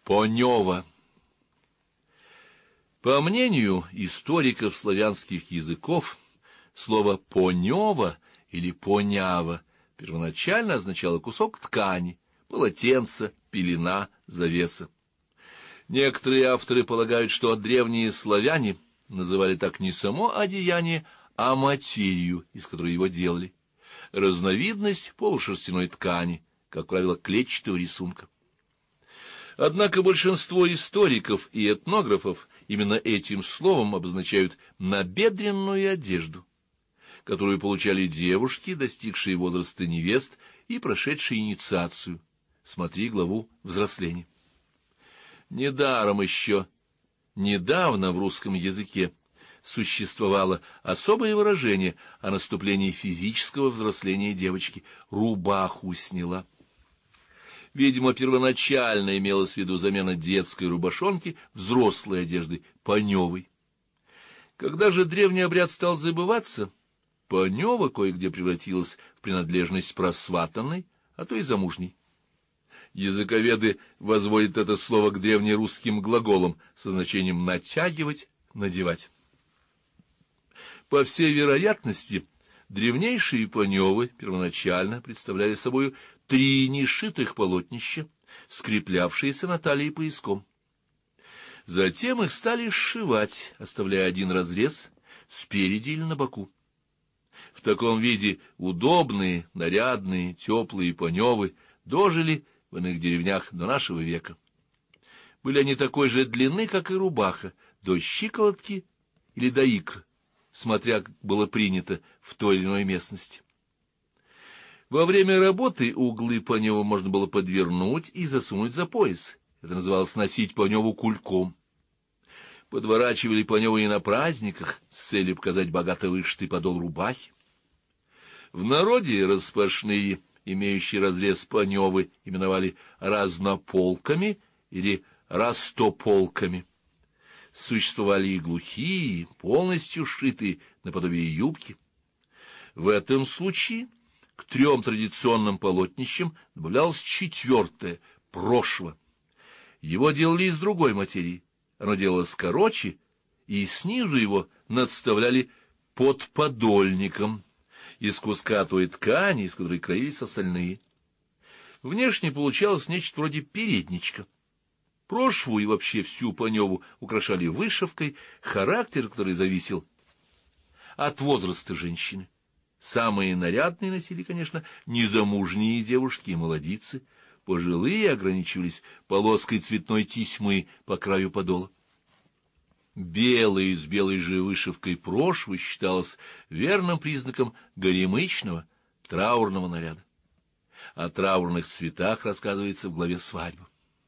Понева. По мнению историков славянских языков, слово «понева» или «понява» первоначально означало кусок ткани, полотенца, пелена, завеса. Некоторые авторы полагают, что древние славяне называли так не само одеяние, а материю, из которой его делали, разновидность полушерстяной ткани, как правило, клетчатого рисунка. Однако большинство историков и этнографов именно этим словом обозначают набедренную одежду, которую получали девушки, достигшие возраста невест и прошедшие инициацию. Смотри главу «Взросление». Недаром еще недавно в русском языке существовало особое выражение о наступлении физического взросления девочки — «рубаху сняла». Видимо, первоначально имелась в виду замена детской рубашонки взрослой одеждой, поневой. Когда же древний обряд стал забываться, понева кое-где превратилась в принадлежность просватанной, а то и замужней. Языковеды возводят это слово к древнерусским глаголам со значением «натягивать», «надевать». По всей вероятности, древнейшие поневы первоначально представляли собою 3 нешитых полотнища, скреплявшиеся на талии пояском. Затем их стали сшивать, оставляя один разрез спереди или на боку. В таком виде удобные, нарядные, теплые поневы дожили в иных деревнях до нашего века. Были они такой же длины, как и рубаха, до щиколотки или до икр, смотря как было принято в той или иной местности. Во время работы углы поневы можно было подвернуть и засунуть за пояс. Это называлось носить поневу кульком. Подворачивали поневу и на праздниках с целью показать богато вышитый подол рубахи. В народе распашные, имеющие разрез поневы, именовали разнополками или растополками. Существовали и глухие, полностью сшитые наподобие юбки. В этом случае к 3 традиционным полотнищам добавлялось 4-е, прошва. Его делали из другой материи. Оно делалось короче, и снизу его надставляли под подольником из куска той ткани, из которой краились остальные. Внешне получалось нечто вроде передничка. Прошву и вообще всю поневу украшали вышивкой, характер которой зависел от возраста женщины. Самые нарядные носили, конечно, незамужние девушки и молодицы, пожилые ограничивались полоской цветной тесьмы по краю подола. Белая с белой же вышивкой прошвы считалась верным признаком горемычного, траурного наряда. О траурных цветах рассказывается в главе «Свадьба».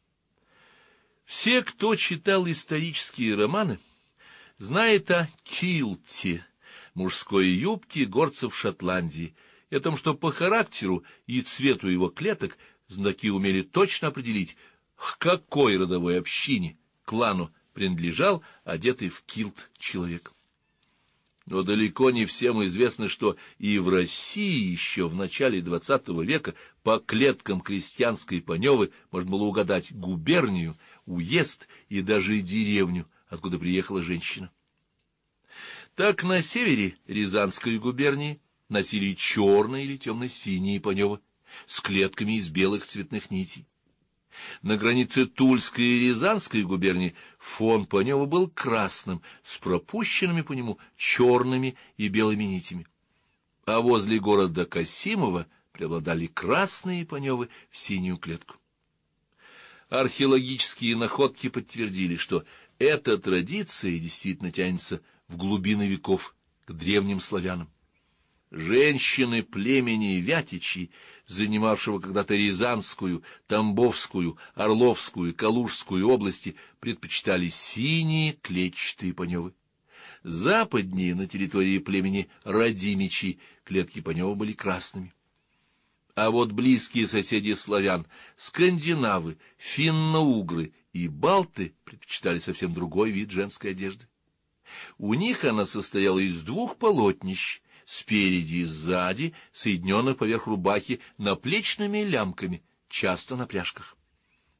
Все, кто читал исторические романы, знают о килте, мужской юбке горцев Шотландии, и о том, что по характеру и цвету его клеток знатоки умели точно определить, к какой родовой общине, клану принадлежал одетый в килт человек. Но далеко не всем известно, что и в России еще в начале XX века по клеткам крестьянской поневы можно было угадать губернию, уезд и даже деревню, откуда приехала женщина. Так на севере Рязанской губернии носили черные или темно-синие поневы с клетками из белых цветных нитей. На границе Тульской и Рязанской губернии фон понева был красным, с пропущенными по нему черными и белыми нитями. А возле города Касимова преобладали красные поневы в синюю клетку. Археологические находки подтвердили, что эта традиция действительно тянется в глубины веков к древним славянам. Женщины племени Вятичей, занимавшего когда-то Рязанскую, Тамбовскую, Орловскую, Калужскую области, предпочитали синие клетчатые поневы. Западнее, на территории племени Радимичей, клетки понева были красными. А вот близкие соседи славян, скандинавы, финно-угры и балты предпочитали совсем другой вид женской одежды. У них она состояла из 2 полотнищ, спереди и сзади, соединенных поверх рубахи наплечными лямками, часто на пряжках.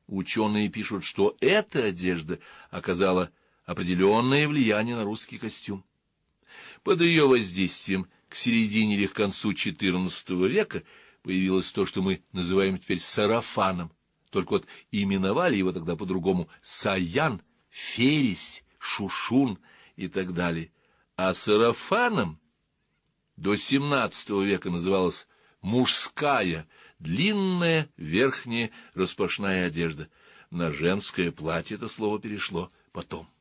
Ученые пишут, что эта одежда оказала определенное влияние на русский костюм. Под ее воздействием к середине или к концу XIV века появилось то, что мы называем теперь сарафаном. Только вот именовали его тогда по-другому саян, фересь, шушун и так далее. А сарафаном до XVII века называлась мужская, длинная верхняя распашная одежда. На женское платье это слово перешло потом.